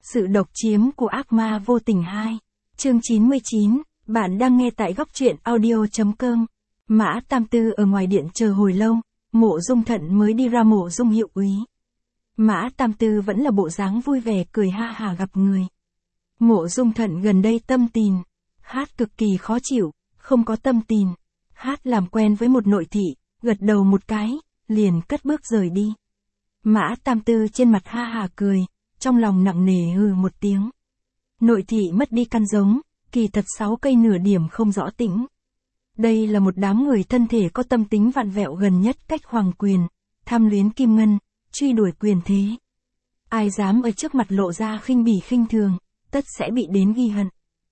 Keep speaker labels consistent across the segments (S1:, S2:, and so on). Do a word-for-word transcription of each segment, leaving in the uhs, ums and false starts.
S1: Sự độc chiếm của ác ma vô tình hai. Chương chín mươi chín, bạn đang nghe tại góc truyện audio.com. Mã Tam Tư ở ngoài điện chờ hồi lâu, Mộ Dung Thận mới đi ra. Mộ Dung hiệu úy. Mã Tam Tư vẫn là bộ dáng vui vẻ cười ha hả gặp người. Mộ Dung Thận gần đây tâm tình, hát cực kỳ khó chịu, không có tâm tình. Hát làm quen với một nội thị, gật đầu một cái, liền cất bước rời đi. Mã Tam Tư trên mặt ha hả cười, trong lòng nặng nề hừ một tiếng. Nội thị mất đi căn giống, kỳ thật sáu cây nửa điểm không rõ tĩnh. Đây là một đám người thân thể có tâm tính vặn vẹo gần nhất cách hoàng quyền, tham luyến kim ngân, truy đuổi quyền thế. Ai dám ở trước mặt lộ ra khinh bỉ khinh thường, tất sẽ bị đến ghi hận.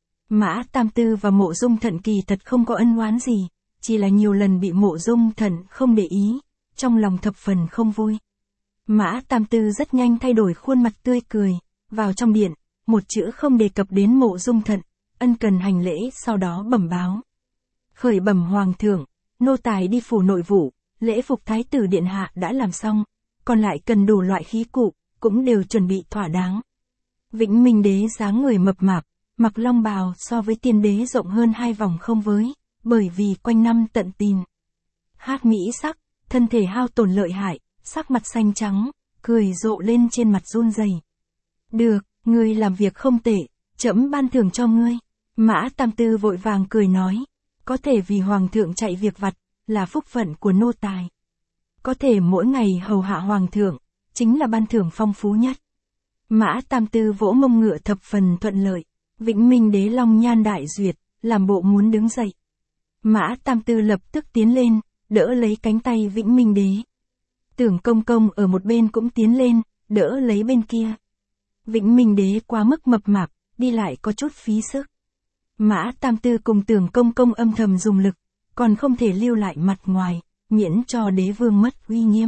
S1: Mã Tam Tư và Mộ Dung Thận kỳ thật không có ân oán gì, chỉ là nhiều lần bị Mộ Dung Thận không để ý, trong lòng thập phần không vui. Mã Tam Tư rất nhanh thay đổi khuôn mặt tươi cười, vào trong điện, một chữ không đề cập đến Mộ Dung Thận, ân cần hành lễ sau đó bẩm báo. Khởi bẩm hoàng thượng, nô tài đi phủ nội vụ, lễ phục thái tử điện hạ đã làm xong, còn lại cần đủ loại khí cụ, cũng đều chuẩn bị thỏa đáng. Vĩnh Minh đế dáng người mập mạp, mặc long bào so với tiên đế rộng hơn hai vòng không với, bởi vì quanh năm tận tình. Hát mỹ sắc, thân thể hao tổn lợi hại, sắc mặt xanh trắng, cười rộ lên trên mặt run rẩy. Được, ngươi làm việc không tệ, trẫm ban thưởng cho ngươi. Mã Tam Tư vội vàng cười nói, có thể vì hoàng thượng chạy việc vặt, là phúc phận của nô tài. Có thể mỗi ngày hầu hạ hoàng thượng, chính là ban thưởng phong phú nhất. Mã Tam Tư vỗ mông ngựa thập phần thuận lợi, Vĩnh Minh đế long nhan đại duyệt, làm bộ muốn đứng dậy. Mã Tam Tư lập tức tiến lên, đỡ lấy cánh tay Vĩnh Minh đế. Tưởng công công ở một bên cũng tiến lên, đỡ lấy bên kia. Vĩnh Minh đế quá mức mập mạp, đi lại có chút phí sức. Mã Tam Tư cùng Tưởng công công âm thầm dùng lực, còn không thể lưu lại mặt ngoài, miễn cho đế vương mất uy nghiêm.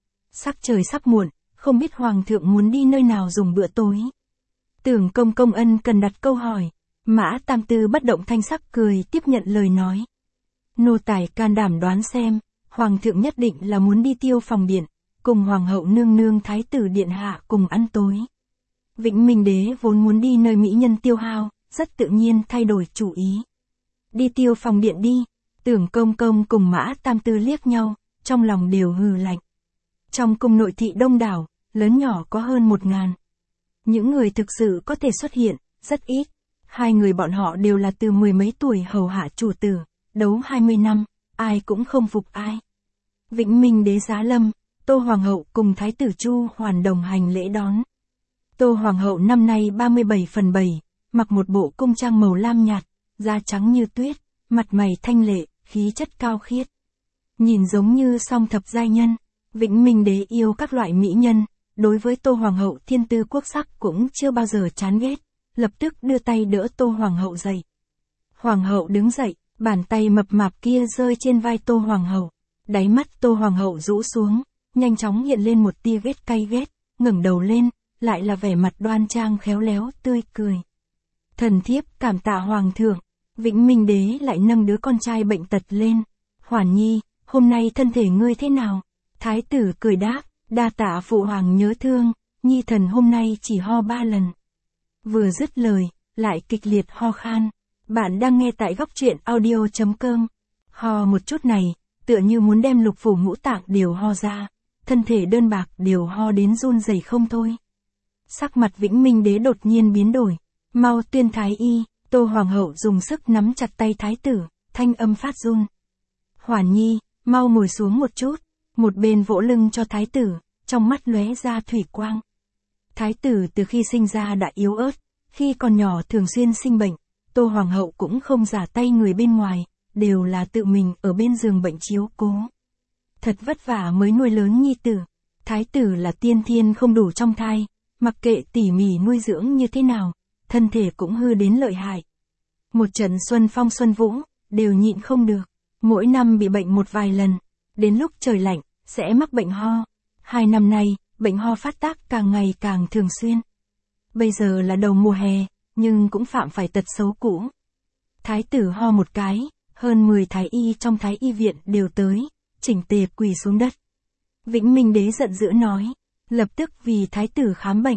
S1: Sắc trời sắp muộn, không biết hoàng thượng muốn đi nơi nào dùng bữa tối. Tưởng công công ân cần đặt câu hỏi, Mã Tam Tư bất động thanh sắc cười tiếp nhận lời nói. Nô tài can đảm đoán xem, hoàng thượng nhất định là muốn đi Tiêu Phòng điện, cùng hoàng hậu nương nương thái tử điện hạ cùng ăn tối. Vĩnh Minh đế vốn muốn đi nơi mỹ nhân tiêu hao, rất tự nhiên thay đổi chủ ý. Đi Tiêu Phòng điện đi, Tưởng công công cùng Mã Tam Tư liếc nhau, trong lòng đều hừ lạnh. Trong cung nội thị đông đảo, lớn nhỏ có hơn một ngàn. Những người thực sự có thể xuất hiện, rất ít. Hai người bọn họ đều là từ mười mấy tuổi hầu hạ chủ tử, đấu hai mươi năm, ai cũng không phục ai. Vĩnh Minh đế giá lâm, Tô Hoàng hậu cùng Thái tử Chu Hoàn đồng hành lễ đón. Tô Hoàng hậu năm nay ba mươi bảy phần bảy, mặc một bộ cung trang màu lam nhạt, da trắng như tuyết, mặt mày thanh lệ, khí chất cao khiết. Nhìn giống như song thập giai nhân. Vĩnh Minh đế yêu các loại mỹ nhân, đối với Tô Hoàng hậu thiên tư quốc sắc cũng chưa bao giờ chán ghét, lập tức đưa tay đỡ Tô Hoàng hậu dậy. Hoàng hậu đứng dậy, bàn tay mập mạp kia rơi trên vai Tô Hoàng hậu, đáy mắt Tô Hoàng hậu rũ xuống, nhanh chóng hiện lên một tia ghét cay ghét, ngẩng đầu lên, lại là vẻ mặt đoan trang khéo léo tươi cười. Thần thiếp cảm tạ hoàng thượng. Vĩnh Minh đế lại nâng đứa con trai bệnh tật lên. Hoàn nhi, hôm nay thân thể ngươi thế nào? Thái tử cười đáp, đa tạ phụ hoàng nhớ thương, nhi thần hôm nay chỉ ho ba lần. Vừa dứt lời, lại kịch liệt ho khan. Bạn đang nghe tại góc truyện audio.com. Ho một chút này, tựa như muốn đem lục phủ ngũ tạng đều ho ra, thân thể đơn bạc đều ho đến run rẩy không thôi. Sắc mặt Vĩnh Minh đế đột nhiên biến đổi, mau tuyên thái y. Tô Hoàng hậu dùng sức nắm chặt tay thái tử, thanh âm phát run. Hoàn nhi, mau ngồi xuống một chút. Một bên vỗ lưng cho thái tử, trong mắt lóe ra thủy quang. Thái tử từ khi sinh ra đã yếu ớt, khi còn nhỏ thường xuyên sinh bệnh, Tô Hoàng hậu cũng không giả tay người bên ngoài, đều là tự mình ở bên giường bệnh chiếu cố. Thật vất vả mới nuôi lớn nhi tử, thái tử là tiên thiên không đủ trong thai, mặc kệ tỉ mỉ nuôi dưỡng như thế nào, thân thể cũng hư đến lợi hại. Một trận xuân phong xuân vũ, đều nhịn không được, mỗi năm bị bệnh một vài lần, đến lúc trời lạnh, sẽ mắc bệnh ho. Hai năm nay, bệnh ho phát tác càng ngày càng thường xuyên. Bây giờ là đầu mùa hè, nhưng cũng phạm phải tật xấu cũ. Thái tử ho một cái, hơn mười thái y trong thái y viện đều tới, chỉnh tề quỳ xuống đất. Vĩnh Minh đế giận dữ nói, lập tức vì thái tử khám bệnh.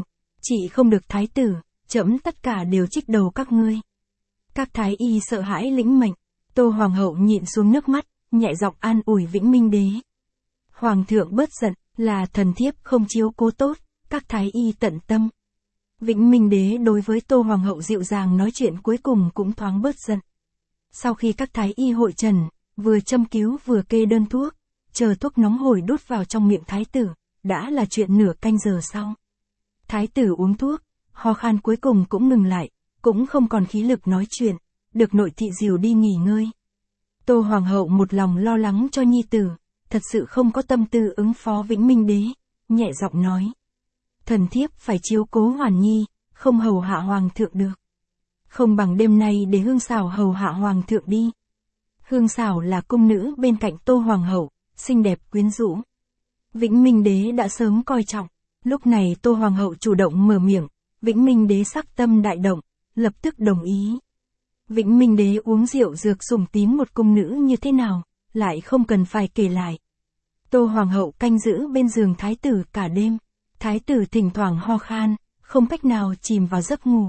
S1: Chị không được thái tử, trẫm tất cả đều trích đầu các ngươi. Các thái y sợ hãi lĩnh mệnh, Tô Hoàng hậu nhịn xuống nước mắt, nhẹ giọng an ủi Vĩnh Minh đế. Hoàng thượng bớt giận, là thần thiếp không chiếu cố tốt, các thái y tận tâm. Vĩnh Minh đế đối với Tô Hoàng hậu dịu dàng nói chuyện cuối cùng cũng thoáng bớt giận. Sau khi các thái y hội trần, vừa châm cứu vừa kê đơn thuốc, chờ thuốc nóng hổi đút vào trong miệng thái tử, đã là chuyện nửa canh giờ sau. Thái tử uống thuốc, ho khan cuối cùng cũng ngừng lại, cũng không còn khí lực nói chuyện, được nội thị dìu đi nghỉ ngơi. Tô Hoàng hậu một lòng lo lắng cho nhi tử, thật sự không có tâm tư ứng phó Vĩnh Minh đế, nhẹ giọng nói. Thần thiếp phải chiếu cố Hoàn Nhi, không hầu hạ hoàng thượng được. Không bằng đêm nay để Hương Xảo hầu hạ hoàng thượng đi. Hương Xảo là cung nữ bên cạnh Tô Hoàng hậu, xinh đẹp quyến rũ. Vĩnh Minh đế đã sớm coi trọng, lúc này Tô Hoàng hậu chủ động mở miệng, Vĩnh Minh đế sắc tâm đại động, lập tức đồng ý. Vĩnh Minh đế uống rượu dược sủng tín một cung nữ như thế nào, lại không cần phải kể lại. Tô Hoàng hậu canh giữ bên giường thái tử cả đêm, thái tử thỉnh thoảng ho khan, không cách nào chìm vào giấc ngủ.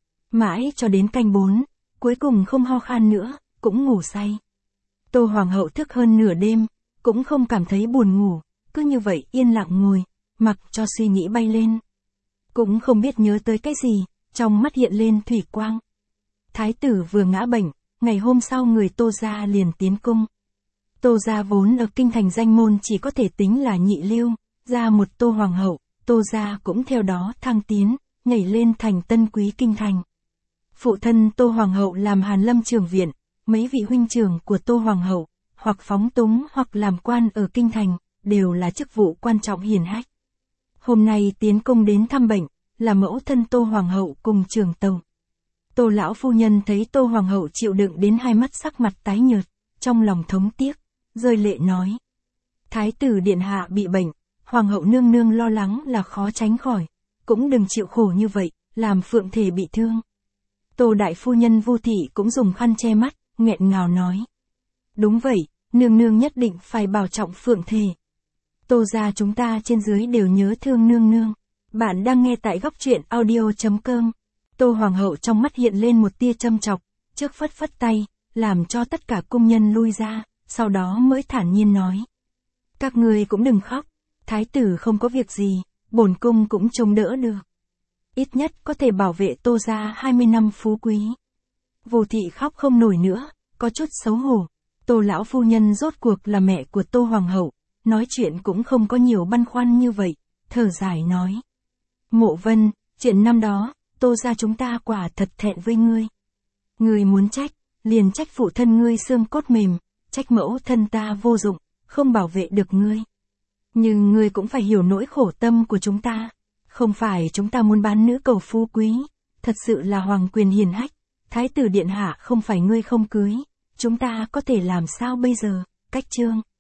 S1: Mãi cho đến canh bốn, cuối cùng không ho khan nữa, cũng ngủ say. Tô Hoàng hậu thức hơn nửa đêm, cũng không cảm thấy buồn ngủ, cứ như vậy yên lặng ngồi, mặc cho suy nghĩ bay lên. Cũng không biết nhớ tới cái gì, trong mắt hiện lên thủy quang. Thái tử vừa ngã bệnh, ngày hôm sau người Tô gia liền tiến cung. Tô gia vốn ở kinh thành danh môn chỉ có thể tính là nhị lưu, ra một Tô Hoàng hậu, Tô gia cũng theo đó thăng tiến, nhảy lên thành tân quý kinh thành. Phụ thân Tô Hoàng hậu làm Hàn Lâm Trường viện, mấy vị huynh trưởng của Tô Hoàng hậu, hoặc phóng túng hoặc làm quan ở kinh thành, đều là chức vụ quan trọng hiển hách. Hôm nay tiến cung đến thăm bệnh, là mẫu thân Tô Hoàng hậu cùng trưởng tàu. Tô lão phu nhân thấy Tô Hoàng hậu chịu đựng đến hai mắt sắc mặt tái nhợt, trong lòng thống tiếc, rơi lệ nói. Thái tử điện hạ bị bệnh, Hoàng hậu nương nương lo lắng là khó tránh khỏi, cũng đừng chịu khổ như vậy, làm phượng thể bị thương. Tô đại phu nhân Vu thị cũng dùng khăn che mắt, nghẹn ngào nói. Đúng vậy, nương nương nhất định phải bảo trọng phượng thể. Tô gia chúng ta trên dưới đều nhớ thương nương nương. Bạn đang nghe tại góc truyện audio chấm com. Tô Hoàng hậu trong mắt hiện lên một tia châm chọc, trước phất phất tay, làm cho tất cả cung nhân lui ra, sau đó mới thản nhiên nói. Các người cũng đừng khóc, thái tử không có việc gì, bổn cung cũng chống đỡ được. Ít nhất có thể bảo vệ Tô gia hai mươi năm phú quý. Vô thị khóc không nổi nữa, có chút xấu hổ. Tô lão phu nhân rốt cuộc là mẹ của Tô Hoàng hậu, nói chuyện cũng không có nhiều băn khoăn như vậy, thở dài nói. Mộ Vân, chuyện năm đó, Tô gia chúng ta quả thật thẹn với ngươi. Ngươi muốn trách, liền trách phụ thân ngươi xương cốt mềm, trách mẫu thân ta vô dụng, không bảo vệ được ngươi. Nhưng ngươi cũng phải hiểu nỗi khổ tâm của chúng ta. Không phải chúng ta muốn bán nữ cầu phú quý, thật sự là hoàng quyền hiển hách, thái tử điện hạ không phải ngươi không cưới, chúng ta có thể làm sao bây giờ, cách chương.